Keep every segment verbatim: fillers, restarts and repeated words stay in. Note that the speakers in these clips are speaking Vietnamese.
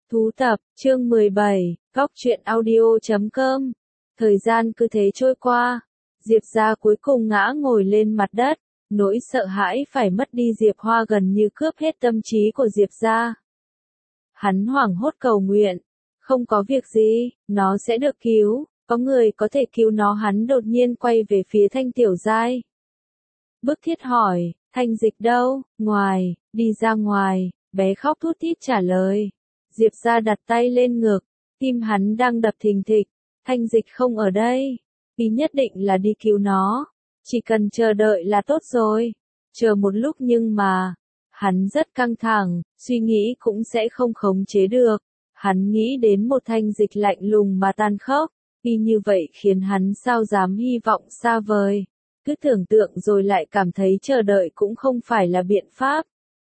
Thú tập, chương mười bảy, góc truyện audio chấm com. Thời gian cứ thế trôi qua, Diệp Gia cuối cùng ngã ngồi lên mặt đất, nỗi sợ hãi phải mất đi Diệp Hoa gần như cướp hết tâm trí của Diệp Gia. Hắn hoảng hốt cầu nguyện, không có việc gì, nó sẽ được cứu, có người có thể cứu nó. Hắn đột nhiên quay về phía Thanh Tiểu Giai. Bức Thiết hỏi, Thanh Dịch đâu? Ngoài, đi ra ngoài, bé khóc thút thít trả lời. Diệp Gia đặt tay lên ngực, tim hắn đang đập thình thịch. Thanh Dịch không ở đây, ý nhất định là đi cứu nó, chỉ cần chờ đợi là tốt rồi. Chờ một lúc nhưng mà, hắn rất căng thẳng, suy nghĩ cũng sẽ không khống chế được. Hắn nghĩ đến một Thanh Dịch lạnh lùng mà tàn khốc, y như vậy khiến hắn sao dám hy vọng xa vời. Cứ tưởng tượng rồi lại cảm thấy chờ đợi cũng không phải là biện pháp.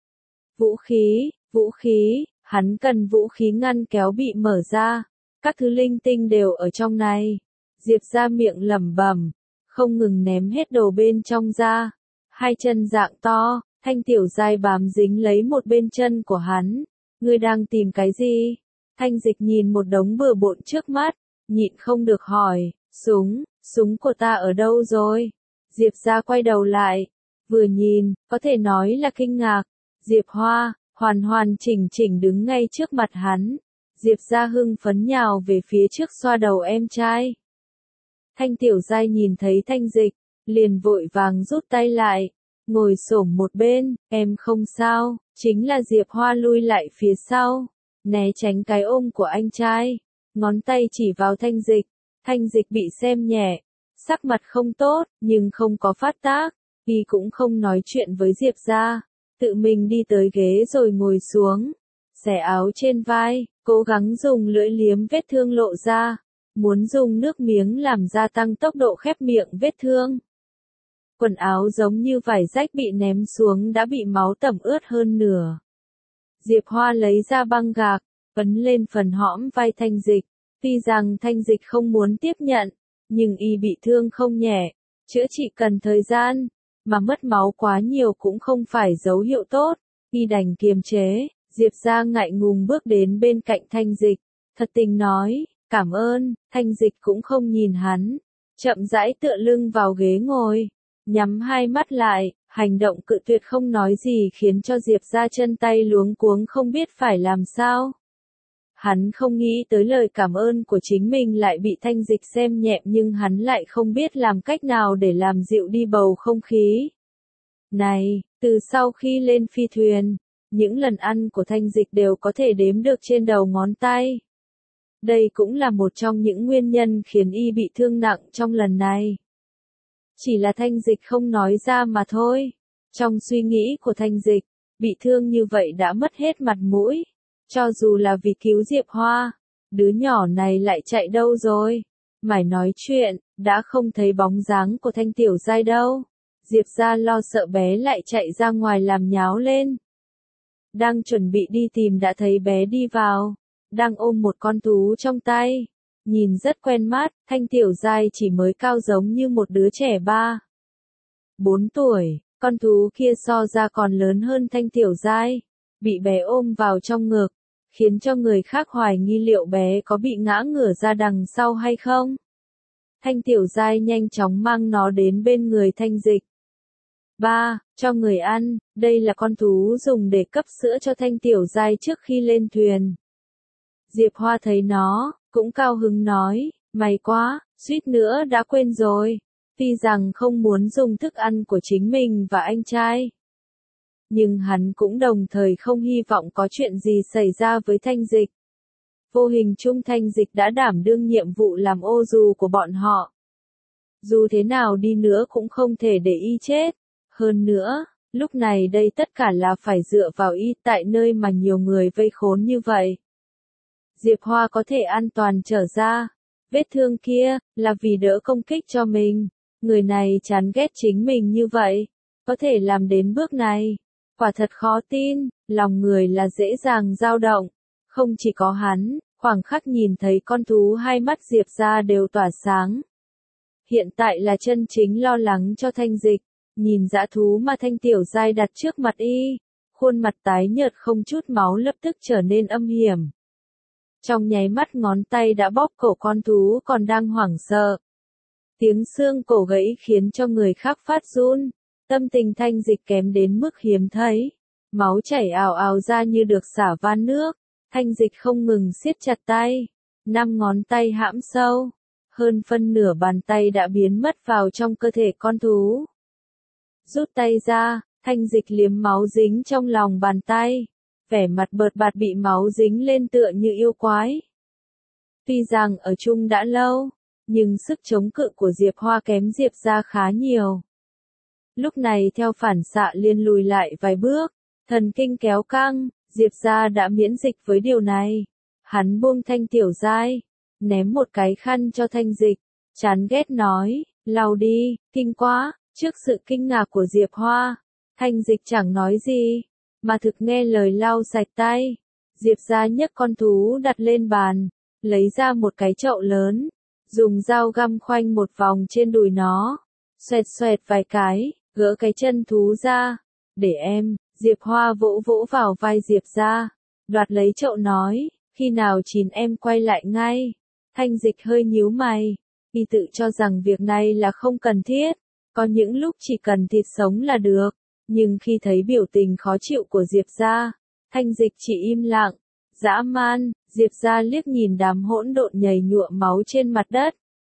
Vũ khí, vũ khí, hắn cần vũ khí ngăn kéo bị mở ra. Các thứ linh tinh đều ở trong này. Diệp Gia miệng lẩm bẩm, không ngừng ném hết đồ bên trong ra. Hai chân dạng to, Thanh Tiểu Giai bám dính lấy một bên chân của hắn. Ngươi đang tìm cái gì? Thanh Dịch nhìn một đống bừa bộn trước mắt, nhịn không được hỏi, súng, súng của ta ở đâu rồi? Diệp Gia quay đầu lại, vừa nhìn, có thể nói là kinh ngạc. Diệp Hoa, hoàn hoàn chỉnh chỉnh đứng ngay trước mặt hắn. Diệp Gia hưng phấn nhào về phía trước xoa đầu em trai. Thanh Tiểu Giai nhìn thấy Thanh Dịch, liền vội vàng rút tay lại, ngồi xổm một bên, em không sao. Chính là Diệp Hoa lui lại phía sau, né tránh cái ôm của anh trai, ngón tay chỉ vào Thanh Dịch. Thanh Dịch bị xem nhẹ, sắc mặt không tốt, nhưng không có phát tác, y cũng không nói chuyện với Diệp Gia, tự mình đi tới ghế rồi ngồi xuống, xẻ áo trên vai, cố gắng dùng lưỡi liếm vết thương lộ ra, muốn dùng nước miếng làm gia tăng tốc độ khép miệng vết thương. Quần áo giống như vải rách bị ném xuống đã bị máu tẩm ướt hơn nửa. Diệp Hoa lấy ra băng gạc, ấn lên phần hõm vai Thanh Dịch, tuy rằng Thanh Dịch không muốn tiếp nhận, nhưng y bị thương không nhẹ, chữa trị cần thời gian, mà mất máu quá nhiều cũng không phải dấu hiệu tốt, y đành kiềm chế. Diệp Gia ngại ngùng bước đến bên cạnh Thanh Dịch, thật tình nói, cảm ơn. Thanh Dịch cũng không nhìn hắn, chậm rãi tựa lưng vào ghế ngồi, nhắm hai mắt lại, hành động cự tuyệt không nói gì khiến cho Diệp Gia chân tay luống cuống không biết phải làm sao. Hắn không nghĩ tới lời cảm ơn của chính mình lại bị Thanh Dịch xem nhẹ, nhưng hắn lại không biết làm cách nào để làm dịu đi bầu không khí. Này, từ sau khi lên phi thuyền, những lần ăn của Thanh Dịch đều có thể đếm được trên đầu ngón tay. Đây cũng là một trong những nguyên nhân khiến y bị thương nặng trong lần này. Chỉ là Thanh Dịch không nói ra mà thôi. Trong suy nghĩ của Thanh Dịch, bị thương như vậy đã mất hết mặt mũi. Cho dù là vì cứu Diệp Hoa, đứa nhỏ này lại chạy đâu rồi? Mải nói chuyện, đã không thấy bóng dáng của Thanh Tiểu Giai đâu. Diệp Gia lo sợ bé lại chạy ra ngoài làm nháo lên. Đang chuẩn bị đi tìm đã thấy bé đi vào, đang ôm một con thú trong tay. Nhìn rất quen mắt, Thanh Tiểu Giai chỉ mới cao giống như một đứa trẻ ba, bốn tuổi, con thú kia so ra còn lớn hơn Thanh Tiểu Giai. Bị bé ôm vào trong ngực, khiến cho người khác hoài nghi liệu bé có bị ngã ngửa ra đằng sau hay không. Thanh Tiểu Giai nhanh chóng mang nó đến bên người Thanh Dịch. Ba, cho người ăn, đây là con thú dùng để cấp sữa cho Thanh Tiểu Giai trước khi lên thuyền. Diệp Hoa thấy nó, cũng cao hứng nói, may quá, suýt nữa đã quên rồi. Tuy rằng không muốn dùng thức ăn của chính mình và anh trai, nhưng hắn cũng đồng thời không hy vọng có chuyện gì xảy ra với Thanh Dịch. Vô hình chung Thanh Dịch đã đảm đương nhiệm vụ làm ô dù của bọn họ. Dù thế nào đi nữa cũng không thể để y chết. Hơn nữa, lúc này đây tất cả là phải dựa vào y tại nơi mà nhiều người vây khốn như vậy. Diệp Hoa có thể an toàn trở ra. Vết thương kia, là vì đỡ công kích cho mình. Người này chán ghét chính mình như vậy. Có thể làm đến bước này. Quả thật khó tin, lòng người là dễ dàng dao động. Không chỉ có hắn, khoảng khắc nhìn thấy con thú hai mắt Diệp Gia đều tỏa sáng. Hiện tại là chân chính lo lắng cho Thanh Dịch. Nhìn dã thú mà Thanh Tiểu Giai đặt trước mặt y, khuôn mặt tái nhợt không chút máu lập tức trở nên âm hiểm. Trong nháy mắt ngón tay đã bóp cổ con thú còn đang hoảng sợ. Tiếng xương cổ gãy khiến cho người khác phát run. Tâm tình Thanh Dịch kém đến mức hiếm thấy. Máu chảy ào ào ra như được xả van nước. Thanh Dịch không ngừng siết chặt tay. Năm ngón tay hãm sâu. Hơn phân nửa bàn tay đã biến mất vào trong cơ thể con thú. Rút tay ra, Thanh Dịch liếm máu dính trong lòng bàn tay. Vẻ mặt bợt bạt bị máu dính lên tựa như yêu quái. Tuy rằng ở chung đã lâu, nhưng sức chống cự của Diệp Hoa kém Diệp gia khá nhiều. Lúc này theo phản xạ liền lùi lại vài bước, thần kinh kéo căng, Diệp gia đã miễn dịch với điều này. Hắn buông Thanh Tiểu Giai, ném một cái khăn cho Thanh Dịch, chán ghét nói, lau đi, kinh quá. Trước sự kinh ngạc của Diệp Hoa, Thanh Dịch chẳng nói gì, mà thực nghe lời lau sạch tay. Diệp gia nhấc con thú đặt lên bàn, lấy ra một cái chậu lớn, dùng dao găm khoanh một vòng trên đùi nó, xoẹt xoẹt vài cái, gỡ cái chân thú ra, để em. Diệp Hoa vỗ vỗ vào vai Diệp gia, đoạt lấy chậu nói, khi nào chín em quay lại ngay. Thanh Dịch hơi nhíu mày, y tự cho rằng việc này là không cần thiết, có những lúc chỉ cần thịt sống là được, nhưng khi thấy biểu tình khó chịu của Diệp gia, Thanh Dịch chỉ im lặng. Dã man. Diệp gia liếc nhìn đám hỗn độn nhầy nhụa máu trên mặt đất.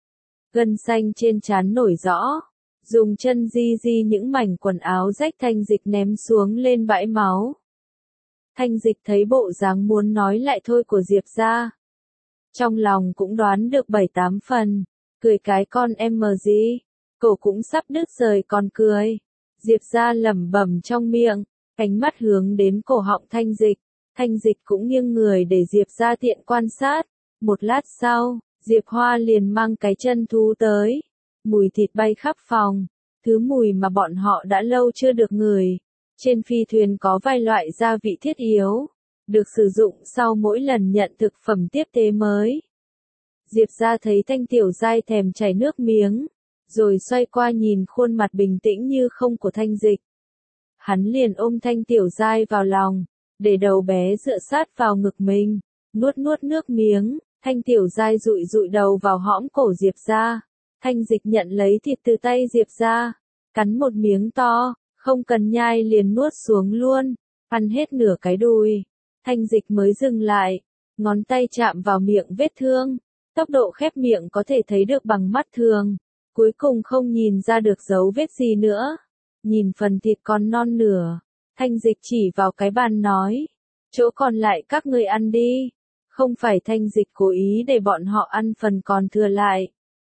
Gân xanh trên trán nổi rõ, dùng chân di di những mảnh quần áo rách Thanh Dịch ném xuống lên bãi máu. Thanh Dịch thấy bộ dáng muốn nói lại thôi của Diệp gia, trong lòng cũng đoán được bảy tám phần, cười cái con em mờ gì, cổ cũng sắp đứt rời còn cười. Diệp gia lẩm bẩm trong miệng, ánh mắt hướng đến cổ họng Thanh Dịch. Thanh Dịch cũng nghiêng người để Diệp gia tiện quan sát. Một lát sau, Diệp Hoa liền mang cái chân thú tới. Mùi thịt bay khắp phòng, thứ mùi mà bọn họ đã lâu chưa được ngửi. Trên phi thuyền có vài loại gia vị thiết yếu, được sử dụng sau mỗi lần nhận thực phẩm tiếp tế mới. Diệp gia thấy Thanh Tiểu Giai thèm chảy nước miếng, rồi xoay qua nhìn khuôn mặt bình tĩnh như không của Thanh Dịch. Hắn liền ôm Thanh Tiểu Giai vào lòng, để đầu bé dựa sát vào ngực mình, nuốt nuốt nước miếng. Thanh Tiểu Giai dụi dụi đầu vào hõm cổ Diệp gia. Thanh Dịch nhận lấy thịt từ tay Diệp gia, cắn một miếng to, không cần nhai liền nuốt xuống luôn, ăn hết nửa cái đùi. Thanh Dịch mới dừng lại, ngón tay chạm vào miệng vết thương, tốc độ khép miệng có thể thấy được bằng mắt thường, cuối cùng không nhìn ra được dấu vết gì nữa. Nhìn phần thịt còn non nửa, Thanh Dịch chỉ vào cái bàn nói, chỗ còn lại các ngươi ăn đi. Không phải Thanh Dịch cố ý để bọn họ ăn phần còn thừa lại,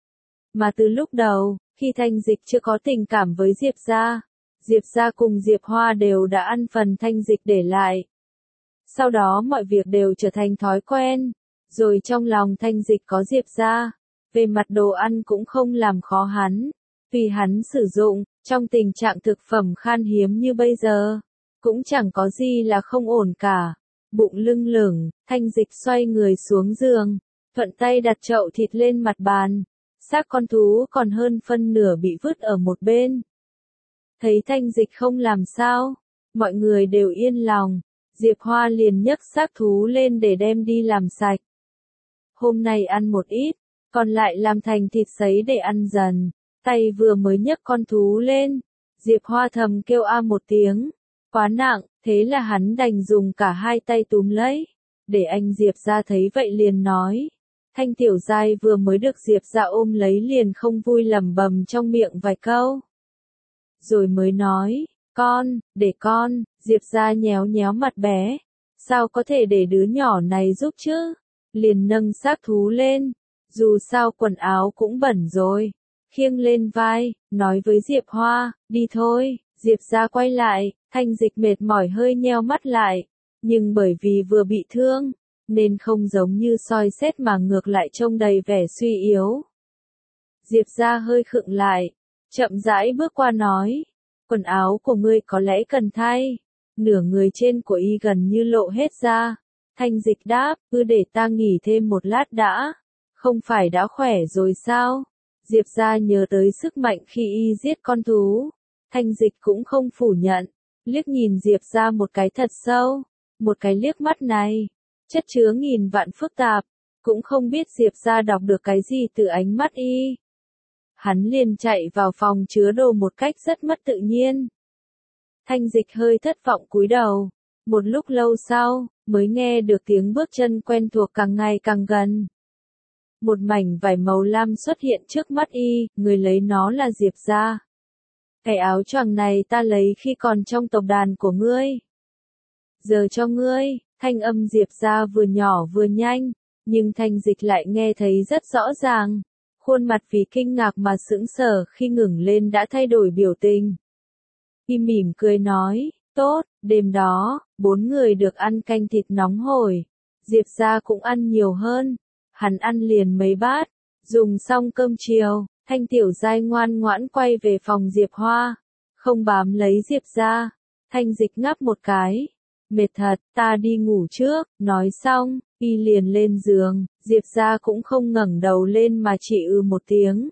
mà từ lúc đầu, khi Thanh Dịch chưa có tình cảm với Diệp gia, Diệp gia cùng Diệp Hoa đều đã ăn phần Thanh Dịch để lại. Sau đó mọi việc đều trở thành thói quen, rồi trong lòng Thanh Dịch có Diệp gia, về mặt đồ ăn cũng không làm khó hắn, vì hắn sử dụng, trong tình trạng thực phẩm khan hiếm như bây giờ, cũng chẳng có gì là không ổn cả. Bụng lưng lửng, Thanh Dịch xoay người xuống giường, thuận tay đặt chậu thịt lên mặt bàn, xác con thú còn hơn phân nửa bị vứt ở một bên. Thấy Thanh Dịch không làm sao, mọi người đều yên lòng, Diệp Hoa liền nhấc xác thú lên để đem đi làm sạch. Hôm nay ăn một ít, còn lại làm thành thịt sấy để ăn dần. Tay vừa mới nhấc con thú lên, Diệp Hoa thầm kêu a một tiếng, quá nặng, thế là hắn đành dùng cả hai tay túm lấy. Để anh Diệp gia thấy vậy liền nói, Thanh Tiểu Giai vừa mới được Diệp gia ôm lấy liền không vui lẩm bẩm trong miệng vài câu. Rồi mới nói, con, để con. Diệp gia nhéo nhéo mặt bé, sao có thể để đứa nhỏ này giúp chứ, liền nâng xác thú lên, dù sao quần áo cũng bẩn rồi, khiêng lên vai, nói với Diệp Hoa, đi thôi. Diệp gia quay lại, Thanh Dịch mệt mỏi hơi nheo mắt lại, nhưng bởi vì vừa bị thương, nên không giống như soi xét mà ngược lại trông đầy vẻ suy yếu. Diệp gia hơi khựng lại, chậm rãi bước qua nói, quần áo của ngươi có lẽ cần thay. Nửa người trên của y gần như lộ hết ra. Thanh Dịch đáp, cứ để ta nghỉ thêm một lát đã, không phải đã khỏe rồi sao? Diệp gia nhớ tới sức mạnh khi y giết con thú. Thanh Dịch cũng không phủ nhận, liếc nhìn Diệp gia một cái thật sâu, một cái liếc mắt này, chất chứa nghìn vạn phức tạp, cũng không biết Diệp ra đọc được cái gì từ ánh mắt y. Hắn liền chạy vào phòng chứa đồ một cách rất mất tự nhiên. Thanh Dịch hơi thất vọng cúi đầu, một lúc lâu sau, mới nghe được tiếng bước chân quen thuộc càng ngày càng gần. Một mảnh vải màu lam xuất hiện trước mắt y, người lấy nó là Diệp ra. Cái áo choàng này ta lấy khi còn trong tộc đàn của ngươi. Giờ cho ngươi, thanh âm Diệp ra vừa nhỏ vừa nhanh, nhưng Thanh Dịch lại nghe thấy rất rõ ràng. Khuôn mặt vì kinh ngạc mà sững sờ khi ngẩng lên đã thay đổi biểu tình. Y mỉm cười nói, tốt, đêm đó, bốn người được ăn canh thịt nóng hổi. Diệp ra cũng ăn nhiều hơn. Hắn ăn liền mấy bát. Dùng xong cơm chiều, Thanh Tiểu Giai ngoan ngoãn quay về phòng Diệp Hoa. Không bám lấy Diệp ra. Thanh Dịch ngáp một cái. Mệt thật, ta đi ngủ trước. Nói xong, y liền lên giường. Diệp ra cũng không ngẩng đầu lên mà chỉ ư một tiếng.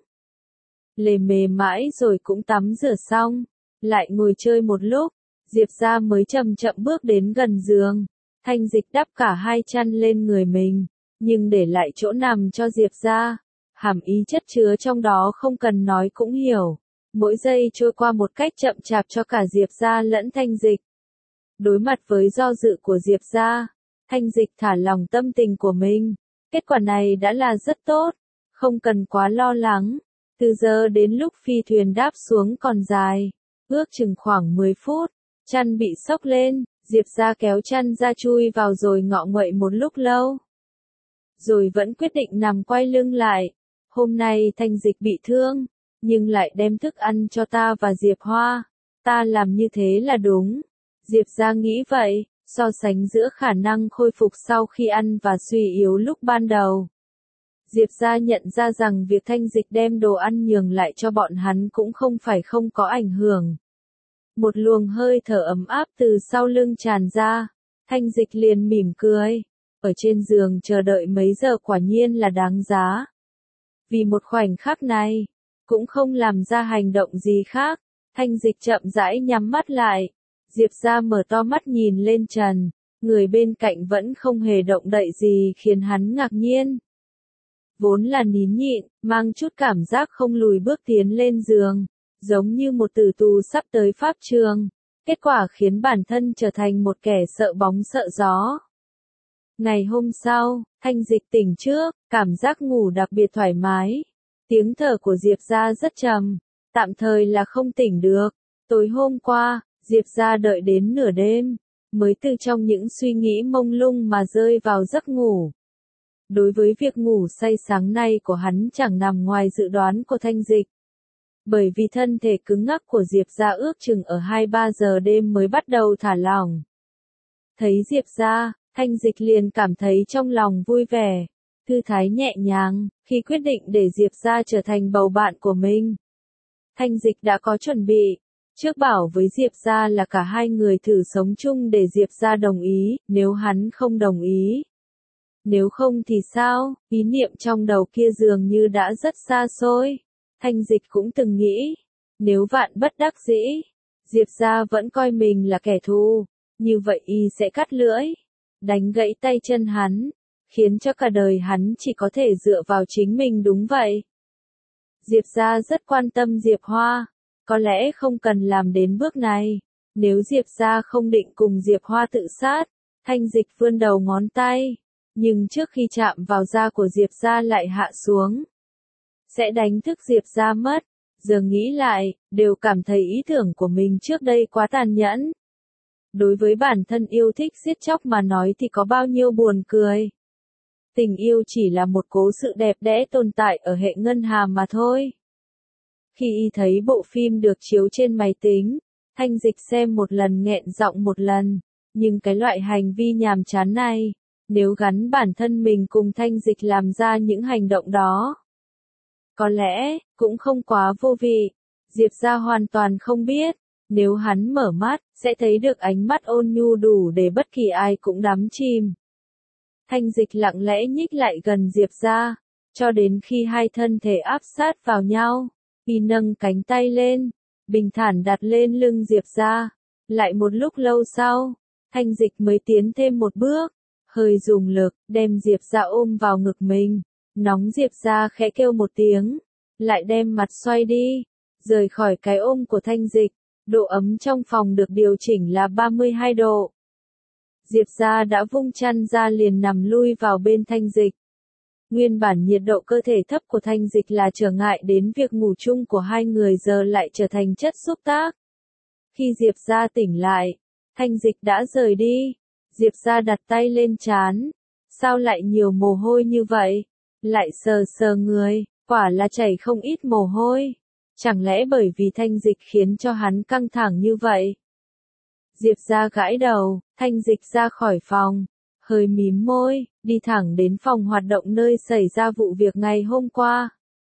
Lề mề mãi rồi cũng tắm rửa xong. Lại ngồi chơi một lúc. Diệp ra mới chậm chậm bước đến gần giường. Thanh Dịch đắp cả hai chăn lên người mình, nhưng để lại chỗ nằm cho Diệp ra. Hàm ý chất chứa trong đó không cần nói cũng hiểu. Mỗi giây trôi qua một cách chậm chạp cho cả Diệp ra lẫn Thanh Dịch. Đối mặt với do dự của Diệp ra, Thanh Dịch thả lòng tâm tình của mình. Kết quả này đã là rất tốt, không cần quá lo lắng. Từ giờ đến lúc phi thuyền đáp xuống còn dài, ước chừng khoảng mười phút, chăn bị xốc lên, Diệp ra kéo chăn ra chui vào rồi ngọ nguậy một lúc lâu. Rồi vẫn quyết định nằm quay lưng lại. Hôm nay Thanh Dịch bị thương, nhưng lại đem thức ăn cho ta và Diệp Hoa. Ta làm như thế là đúng. Diệp ra nghĩ vậy, so sánh giữa khả năng khôi phục sau khi ăn và suy yếu lúc ban đầu. Diệp ra nhận ra rằng việc Thanh Dịch đem đồ ăn nhường lại cho bọn hắn cũng không phải không có ảnh hưởng. Một luồng hơi thở ấm áp từ sau lưng tràn ra. Thanh Dịch liền mỉm cười. Ở trên giường chờ đợi mấy giờ quả nhiên là đáng giá. Vì một khoảnh khắc này, cũng không làm ra hành động gì khác. Thanh Dịch chậm rãi nhắm mắt lại. Diệp ra mở to mắt nhìn lên trần. Người bên cạnh vẫn không hề động đậy gì khiến hắn ngạc nhiên. Vốn là nín nhịn, mang chút cảm giác không lùi bước tiến lên giường. Giống như một tử tù sắp tới pháp trường. Kết quả khiến bản thân trở thành một kẻ sợ bóng sợ gió. Ngày hôm sau, Thanh Dịch tỉnh trước, cảm giác ngủ đặc biệt thoải mái. Tiếng thở của Diệp ra rất trầm, tạm thời là không tỉnh được. Tối hôm qua, Diệp ra đợi đến nửa đêm, mới từ trong những suy nghĩ mông lung mà rơi vào giấc ngủ. Đối với việc ngủ say sáng nay của hắn chẳng nằm ngoài dự đoán của Thanh Dịch. Bởi vì thân thể cứng ngắc của Diệp ra ước chừng ở hai ba giờ đêm mới bắt đầu thả lỏng. Thấy Diệp ra, Thanh Dịch liền cảm thấy trong lòng vui vẻ, thư thái nhẹ nhàng, khi quyết định để Diệp ra trở thành bầu bạn của mình. Thanh Dịch đã có chuẩn bị, trước bảo với Diệp ra là cả hai người thử sống chung để Diệp ra đồng ý, nếu hắn không đồng ý. Nếu không thì sao, ý niệm trong đầu kia dường như đã rất xa xôi. Thanh Dịch cũng từng nghĩ, nếu vạn bất đắc dĩ, Diệp ra vẫn coi mình là kẻ thù, như vậy y sẽ cắt lưỡi, đánh gãy tay chân hắn, khiến cho cả đời hắn chỉ có thể dựa vào chính mình đúng vậy. Diệp ra rất quan tâm Diệp Hoa, có lẽ không cần làm đến bước này, nếu Diệp ra không định cùng Diệp Hoa tự sát, Thanh Dịch vươn đầu ngón tay, nhưng trước khi chạm vào da của Diệp ra lại hạ xuống. Sẽ đánh thức Diệp ra mất, giờ nghĩ lại, đều cảm thấy ý tưởng của mình trước đây quá tàn nhẫn. Đối với bản thân yêu thích giết chóc mà nói thì có bao nhiêu buồn cười. Tình yêu chỉ là một cố sự đẹp đẽ tồn tại ở hệ ngân hà mà thôi. Khi y thấy bộ phim được chiếu trên máy tính, Thanh Dịch xem một lần nghẹn giọng một lần, nhưng cái loại hành vi nhàm chán này, nếu gắn bản thân mình cùng Thanh Dịch làm ra những hành động đó, có lẽ, cũng không quá vô vị. Diệp ra hoàn toàn không biết, nếu hắn mở mắt, sẽ thấy được ánh mắt ôn nhu đủ để bất kỳ ai cũng đắm chìm. Thanh Dịch lặng lẽ nhích lại gần Diệp ra, cho đến khi hai thân thể áp sát vào nhau, y nâng cánh tay lên, bình thản đặt lên lưng Diệp ra. Lại một lúc lâu sau, Thanh Dịch mới tiến thêm một bước, hơi dùng lực, đem Diệp ra ôm vào ngực mình. Nóng Diệp ra khẽ kêu một tiếng, lại đem mặt xoay đi, rời khỏi cái ôm của Thanh Dịch. Độ ấm trong phòng được điều chỉnh là ba mươi hai độ. Diệp ra đã vung chăn ra liền nằm lui vào bên Thanh Dịch. Nguyên bản nhiệt độ cơ thể thấp của Thanh Dịch là trở ngại đến việc ngủ chung của hai người giờ lại trở thành chất xúc tác. Khi Diệp ra tỉnh lại, Thanh Dịch đã rời đi. Diệp ra đặt tay lên trán. Sao lại nhiều mồ hôi như vậy? Lại sờ sờ người, quả là chảy không ít mồ hôi. Chẳng lẽ bởi vì Thanh Dịch khiến cho hắn căng thẳng như vậy? Diệp ra gãi đầu, Thanh Dịch ra khỏi phòng, hơi mím môi, đi thẳng đến phòng hoạt động nơi xảy ra vụ việc ngày hôm qua.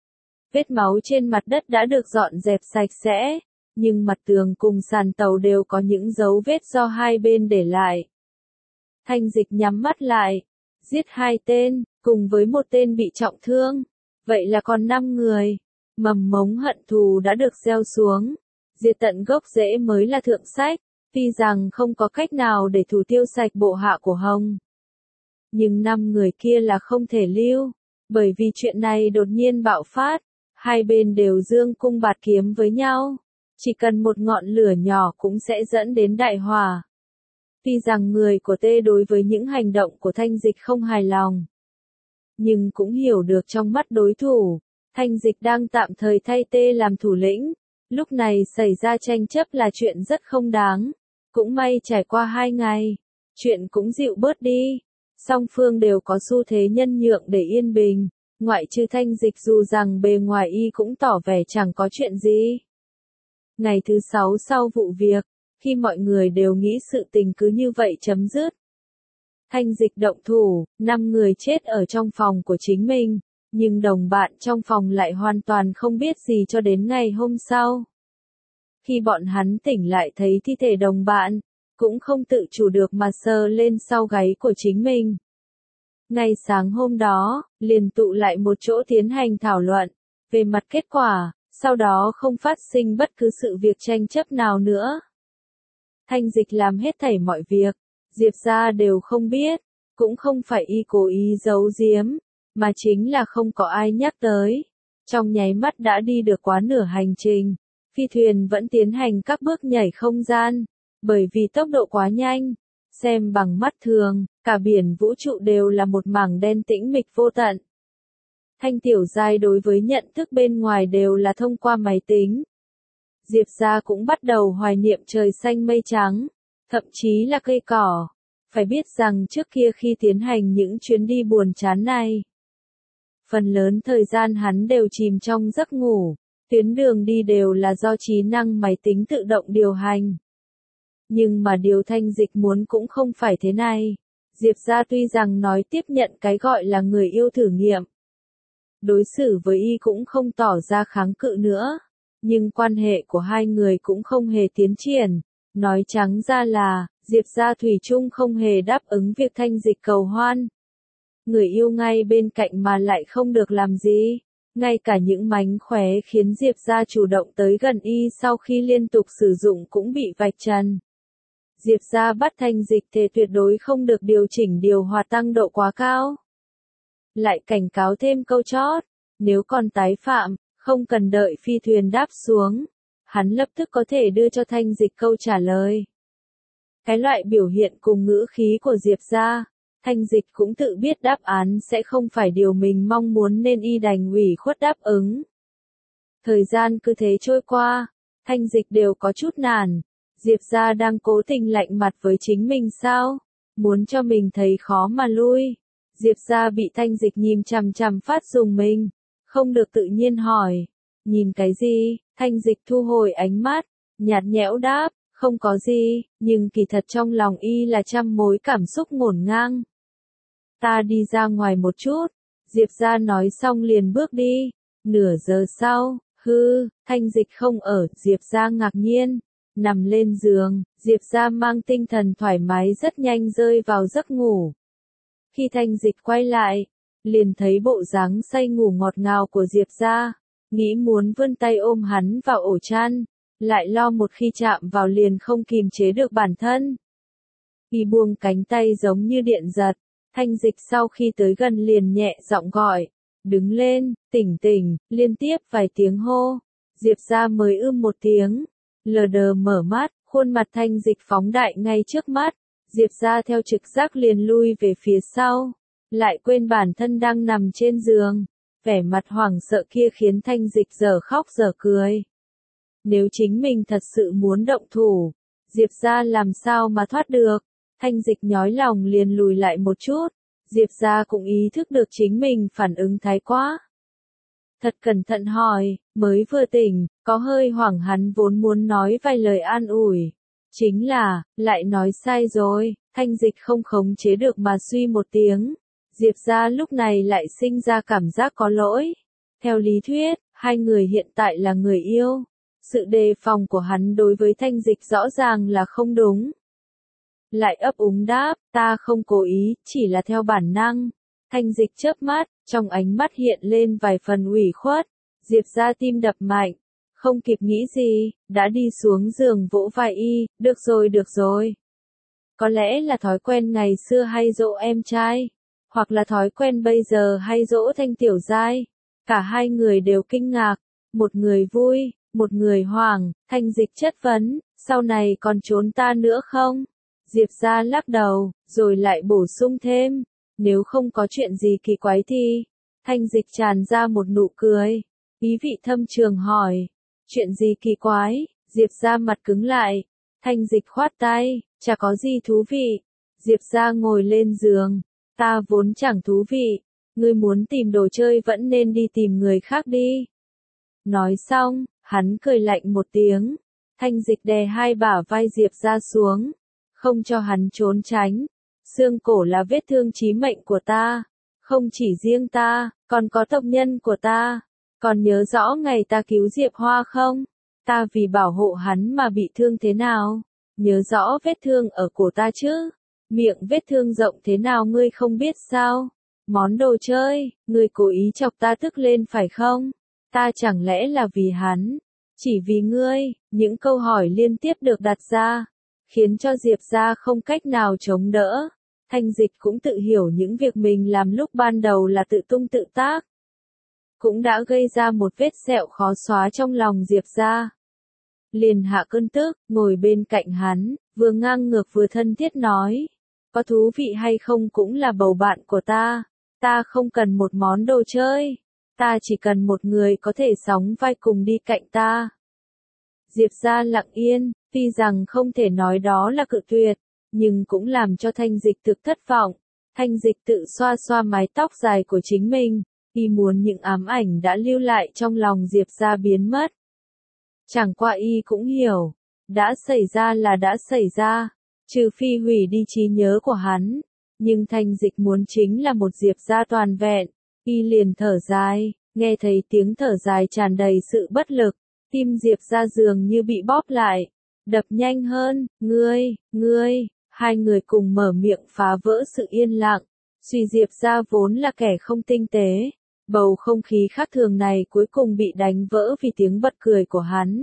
Vết máu trên mặt đất đã được dọn dẹp sạch sẽ, nhưng mặt tường cùng sàn tàu đều có những dấu vết do hai bên để lại. Thanh Dịch nhắm mắt lại, giết hai tên, cùng với một tên bị trọng thương. Vậy là còn năm người. Mầm mống hận thù đã được gieo xuống. Diệt tận gốc rễ mới là thượng sách. Tuy rằng không có cách nào để thủ tiêu sạch bộ hạ của Hồng. Nhưng năm người kia là không thể lưu. Bởi vì chuyện này đột nhiên bạo phát. Hai bên đều dương cung bạt kiếm với nhau. Chỉ cần một ngọn lửa nhỏ cũng sẽ dẫn đến đại hỏa. Tuy rằng người của T đối với những hành động của Thanh Dịch không hài lòng. Nhưng cũng hiểu được trong mắt đối thủ, Thanh Dịch đang tạm thời thay T làm thủ lĩnh. Lúc này xảy ra tranh chấp là chuyện rất không đáng. Cũng may trải qua hai ngày, chuyện cũng dịu bớt đi. Song phương đều có xu thế nhân nhượng để yên bình. Ngoại trừ Thanh Dịch dù rằng bề ngoài y cũng tỏ vẻ chẳng có chuyện gì. Ngày thứ sáu sau vụ việc, khi mọi người đều nghĩ sự tình cứ như vậy chấm dứt. Thanh Dịch động thủ, năm người chết ở trong phòng của chính mình, nhưng đồng bạn trong phòng lại hoàn toàn không biết gì cho đến ngày hôm sau. Khi bọn hắn tỉnh lại thấy thi thể đồng bạn, cũng không tự chủ được mà sờ lên sau gáy của chính mình. Ngay sáng hôm đó, liền tụ lại một chỗ tiến hành thảo luận về mặt kết quả, sau đó không phát sinh bất cứ sự việc tranh chấp nào nữa. Thanh Dịch làm hết thảy mọi việc, Diệp ra đều không biết, cũng không phải y cố ý giấu giếm, mà chính là không có ai nhắc tới. Trong nháy mắt đã đi được quá nửa hành trình, phi thuyền vẫn tiến hành các bước nhảy không gian, bởi vì tốc độ quá nhanh, xem bằng mắt thường, cả biển vũ trụ đều là một mảng đen tĩnh mịch vô tận. Thanh Tiểu Giai đối với nhận thức bên ngoài đều là thông qua máy tính. Diệp ra cũng bắt đầu hoài niệm trời xanh mây trắng, thậm chí là cây cỏ. Phải biết rằng trước kia khi tiến hành những chuyến đi buồn chán này, phần lớn thời gian hắn đều chìm trong giấc ngủ, tuyến đường đi đều là do trí năng máy tính tự động điều hành. Nhưng mà điều Thanh Dịch muốn cũng không phải thế này. Diệp ra tuy rằng nói tiếp nhận cái gọi là người yêu thử nghiệm, đối xử với y cũng không tỏ ra kháng cự nữa. Nhưng quan hệ của hai người cũng không hề tiến triển. Nói trắng ra là, Diệp ra thủy chung không hề đáp ứng việc Thanh Dịch cầu hoan. Người yêu ngay bên cạnh mà lại không được làm gì. Ngay cả những mánh khóe khiến Diệp ra chủ động tới gần y sau khi liên tục sử dụng cũng bị vạch trần. Diệp ra bắt Thanh Dịch thề tuyệt đối không được điều chỉnh điều hòa tăng độ quá cao. Lại cảnh cáo thêm câu chót, nếu còn tái phạm, không cần đợi phi thuyền đáp xuống, hắn lập tức có thể đưa cho Thanh Dịch câu trả lời. Cái loại biểu hiện cùng ngữ khí của Diệp ra, Thanh Dịch cũng tự biết đáp án sẽ không phải điều mình mong muốn nên y đành ủy khuất đáp ứng. Thời gian cứ thế trôi qua, Thanh Dịch đều có chút nản. Diệp ra đang cố tình lạnh mặt với chính mình sao? Muốn cho mình thấy khó mà lui. Diệp ra bị Thanh Dịch nhìn chằm chằm phát dùng mình. Không được tự nhiên hỏi. Nhìn cái gì? Thanh Dịch thu hồi ánh mắt. Nhạt nhẽo đáp. Không có gì. Nhưng kỳ thật trong lòng y là trăm mối cảm xúc ngổn ngang. Ta đi ra ngoài một chút. Diệp ra nói xong liền bước đi. Nửa giờ sau. Hư. Thanh Dịch không ở. Diệp ra ngạc nhiên. Nằm lên giường, Diệp ra mang tinh thần thoải mái rất nhanh rơi vào giấc ngủ. Khi Thanh Dịch quay lại, liền thấy bộ dáng say ngủ ngọt ngào của Diệp ra, nghĩ muốn vươn tay ôm hắn vào ổ chăn, lại lo một khi chạm vào liền không kìm chế được bản thân. Y buông cánh tay giống như điện giật. Thanh Dịch sau khi tới gần liền nhẹ giọng gọi. Đứng lên, tỉnh tỉnh, liên tiếp vài tiếng hô. Diệp ra mới ưm một tiếng. Lờ đờ mở mắt, khuôn mặt Thanh Dịch phóng đại ngay trước mắt. Diệp ra theo trực giác liền lui về phía sau. Lại quên bản thân đang nằm trên giường. Vẻ mặt hoảng sợ kia khiến Thanh Dịch dở khóc dở cười. Nếu chính mình thật sự muốn động thủ, Diệp ra làm sao mà thoát được. Thanh Dịch nhói lòng liền lùi lại một chút. Diệp ra cũng ý thức được chính mình phản ứng thái quá. Thật cẩn thận hỏi, mới vừa tỉnh, có hơi hoảng hắn vốn muốn nói vài lời an ủi. Chính là, lại nói sai rồi, Thanh Dịch không khống chế được mà suy một tiếng. Diệp ra lúc này lại sinh ra cảm giác có lỗi. Theo lý thuyết, hai người hiện tại là người yêu. Sự đề phòng của hắn đối với Thanh Dịch rõ ràng là không đúng. Lại ấp úng đáp, ta không cố ý, chỉ là theo bản năng. Thanh Dịch chớp mắt, trong ánh mắt hiện lên vài phần ủy khuất. Diệp ra tim đập mạnh. Không kịp nghĩ gì, đã đi xuống giường vỗ vai y, được rồi được rồi. Có lẽ là thói quen ngày xưa hay dỗ em trai, hoặc là thói quen bây giờ hay dỗ Thanh Tiểu Giai. Cả hai người đều kinh ngạc, một người vui, một người hoảng. Thanh Dịch chất vấn, sau này còn trốn ta nữa không? Diệp ra lắc đầu, rồi lại bổ sung thêm, nếu không có chuyện gì kỳ quái thì. Thanh Dịch tràn ra một nụ cười, ý vị thâm trường hỏi, chuyện gì kỳ quái? Diệp ra mặt cứng lại. Thanh Dịch khoát tay, chả có gì thú vị. Diệp ra ngồi lên giường, ta vốn chẳng thú vị, ngươi muốn tìm đồ chơi vẫn nên đi tìm người khác đi. Nói xong, hắn cười lạnh một tiếng. Thanh Dịch đè hai bả vai Diệp ra xuống, không cho hắn trốn tránh. Xương cổ là vết thương chí mệnh của ta, không chỉ riêng ta, còn có tộc nhân của ta. Còn nhớ rõ ngày ta cứu Diệp Hoa không? Ta vì bảo hộ hắn mà bị thương thế nào? Nhớ rõ vết thương ở cổ ta chứ? Miệng vết thương rộng thế nào ngươi không biết sao? Món đồ chơi, ngươi cố ý chọc ta tức lên phải không? Ta chẳng lẽ là vì hắn? Chỉ vì ngươi? Những câu hỏi liên tiếp được đặt ra, khiến cho Diệp ra không cách nào chống đỡ. Thanh Dịch cũng tự hiểu những việc mình làm lúc ban đầu là tự tung tự tác, cũng đã gây ra một vết sẹo khó xóa trong lòng Diệp ra. Liền hạ cơn tức, ngồi bên cạnh hắn, vừa ngang ngược vừa thân thiết nói, có thú vị hay không cũng là bầu bạn của ta, ta không cần một món đồ chơi, ta chỉ cần một người có thể sóng vai cùng đi cạnh ta. Diệp ra lặng yên, tuy rằng không thể nói đó là cự tuyệt, nhưng cũng làm cho Thanh Dịch thực thất vọng. Thanh Dịch tự xoa xoa mái tóc dài của chính mình, y muốn những ám ảnh đã lưu lại trong lòng Diệp ra biến mất. Chẳng qua y cũng hiểu, đã xảy ra là đã xảy ra, trừ phi hủy đi trí nhớ của hắn. Nhưng Thanh Dịch muốn chính là một Diệp ra toàn vẹn. Y liền thở dài, nghe thấy tiếng thở dài tràn đầy sự bất lực, tim Diệp ra dường như bị bóp lại, đập nhanh hơn. Ngươi, ngươi, hai người cùng mở miệng phá vỡ sự yên lặng. Suy Diệp ra vốn là kẻ không tinh tế, bầu không khí khác thường này cuối cùng bị đánh vỡ vì tiếng bật cười của hắn.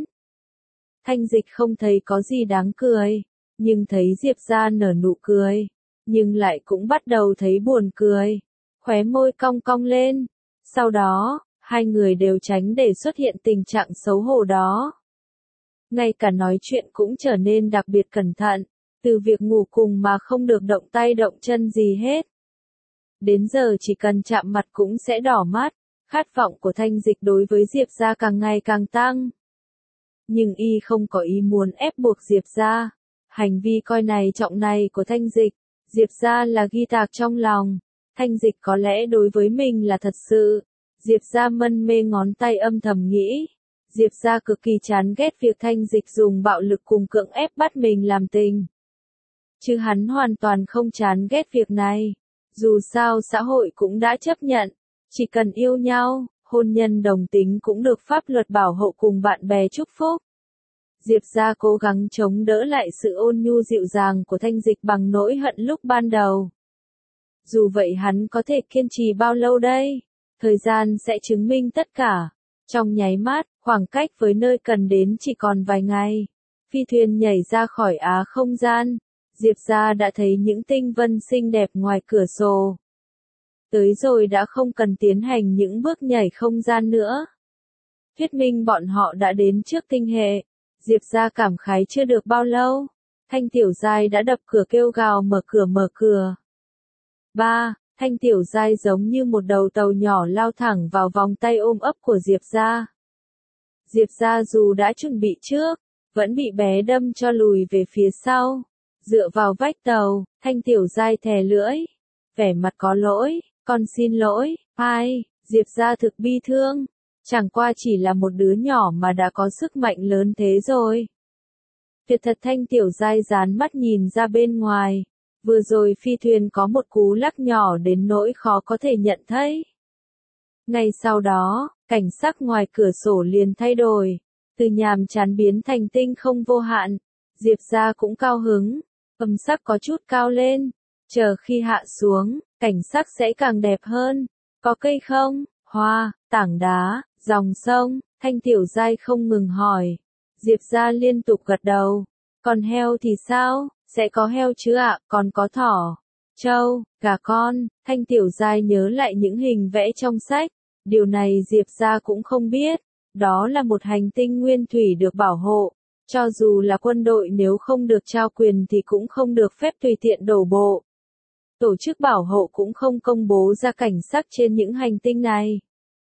Thanh Dịch không thấy có gì đáng cười, nhưng thấy Diệp ra nở nụ cười, nhưng lại cũng bắt đầu thấy buồn cười, khóe môi cong cong lên. Sau đó, hai người đều tránh để xuất hiện tình trạng xấu hổ đó. Ngay cả nói chuyện cũng trở nên đặc biệt cẩn thận, từ việc ngủ cùng mà không được động tay động chân gì hết. Đến giờ chỉ cần chạm mặt cũng sẽ đỏ mắt, khát vọng của Thanh Dịch đối với Diệp ra càng ngày càng tăng. Nhưng y không có ý muốn ép buộc Diệp ra. Hành vi coi này trọng này của Thanh Dịch, Diệp ra là ghi tạc trong lòng. Thanh Dịch có lẽ đối với mình là thật sự. Diệp ra mân mê ngón tay âm thầm nghĩ. Diệp ra cực kỳ chán ghét việc Thanh Dịch dùng bạo lực cùng cưỡng ép bắt mình làm tình. Chứ hắn hoàn toàn không chán ghét việc này. Dù sao xã hội cũng đã chấp nhận, chỉ cần yêu nhau, hôn nhân đồng tính cũng được pháp luật bảo hộ cùng bạn bè chúc phúc. Diệp ra cố gắng chống đỡ lại sự ôn nhu dịu dàng của Thanh Dịch bằng nỗi hận lúc ban đầu. Dù vậy hắn có thể kiên trì bao lâu đây? Thời gian sẽ chứng minh tất cả. Trong nháy mắt, khoảng cách với nơi cần đến chỉ còn vài ngày. Phi thuyền nhảy ra khỏi á không gian. Diệp gia đã thấy những tinh vân xinh đẹp ngoài cửa sổ. Tới rồi đã không cần tiến hành những bước nhảy không gian nữa. Thuyết minh bọn họ đã đến trước tinh hệ. Diệp gia cảm khái chưa được bao lâu. Thanh Tiểu Giai đã đập cửa kêu gào mở cửa mở cửa. Ba, Thanh Tiểu Giai giống như một đầu tàu nhỏ lao thẳng vào vòng tay ôm ấp của Diệp gia. Diệp gia dù đã chuẩn bị trước, vẫn bị bé đâm cho lùi về phía sau. Dựa vào vách tàu, Thanh Tiểu Giai thè lưỡi. Vẻ mặt có lỗi, con xin lỗi, ai, Diệp gia thực bi thương. Chẳng qua chỉ là một đứa nhỏ mà đã có sức mạnh lớn thế rồi. Tuyệt thật Thanh Tiểu Giai dán mắt nhìn ra bên ngoài. Vừa rồi phi thuyền có một cú lắc nhỏ đến nỗi khó có thể nhận thấy. Ngay sau đó, cảnh sắc ngoài cửa sổ liền thay đổi. Từ nhàm chán biến thành tinh không vô hạn. Diệp gia cũng cao hứng. Âm sắc có chút cao lên. Chờ khi hạ xuống, cảnh sắc sẽ càng đẹp hơn. Có cây không? Hoa, tảng đá, dòng sông, Thanh Tiểu Giai không ngừng hỏi. Diệp gia liên tục gật đầu. Còn heo thì sao? Sẽ có heo chứ ạ, còn có thỏ, trâu, gà con. Thanh Tiểu Giai nhớ lại những hình vẽ trong sách. Điều này Diệp gia cũng không biết. Đó là một hành tinh nguyên thủy được bảo hộ. Cho dù là quân đội nếu không được trao quyền thì cũng không được phép tùy tiện đổ bộ. Tổ chức bảo hộ cũng không công bố ra cảnh sắc trên những hành tinh này.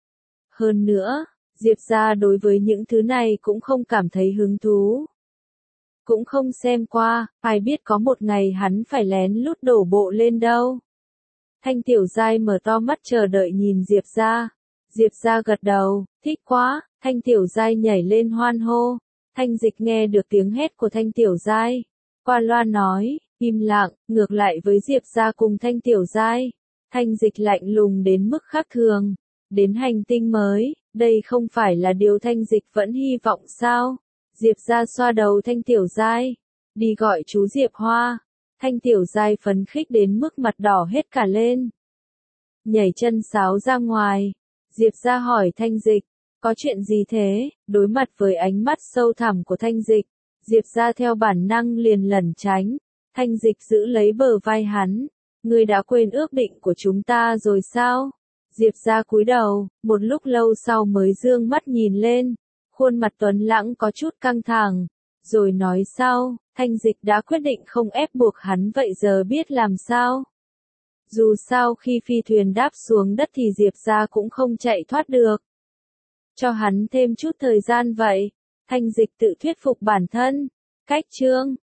Hơn nữa, Diệp gia đối với những thứ này cũng không cảm thấy hứng thú. Cũng không xem qua, ai biết có một ngày hắn phải lén lút đổ bộ lên đâu. Thanh Tiểu Giai mở to mắt chờ đợi nhìn Diệp gia. Diệp gia gật đầu, thích quá, Thanh Tiểu Giai nhảy lên hoan hô. Thanh Dịch nghe được tiếng hét của Thanh Tiểu Giai. Qua loa nói, im lặng, ngược lại với Diệp gia cùng Thanh Tiểu Giai. Thanh Dịch lạnh lùng đến mức khác thường. Đến hành tinh mới, đây không phải là điều Thanh Dịch vẫn hy vọng sao? Diệp gia xoa đầu Thanh Tiểu Giai. Đi gọi chú Diệp Hoa. Thanh Tiểu Giai phấn khích đến mức mặt đỏ hết cả lên. Nhảy chân sáo ra ngoài. Diệp gia hỏi Thanh Dịch. Có chuyện gì thế? Đối mặt với ánh mắt sâu thẳm của Thanh Dịch. Diệp gia theo bản năng liền lẩn tránh. Thanh Dịch giữ lấy bờ vai hắn. Ngươi đã quên ước định của chúng ta rồi sao? Diệp gia cúi đầu, một lúc lâu sau mới dương mắt nhìn lên. Khuôn mặt tuấn lãng có chút căng thẳng. Rồi nói sau, Thanh Dịch đã quyết định không ép buộc hắn vậy giờ biết làm sao. Dù sao khi phi thuyền đáp xuống đất thì Diệp gia cũng không chạy thoát được. Cho hắn thêm chút thời gian vậy. Thanh Dịch tự thuyết phục bản thân. Cách chương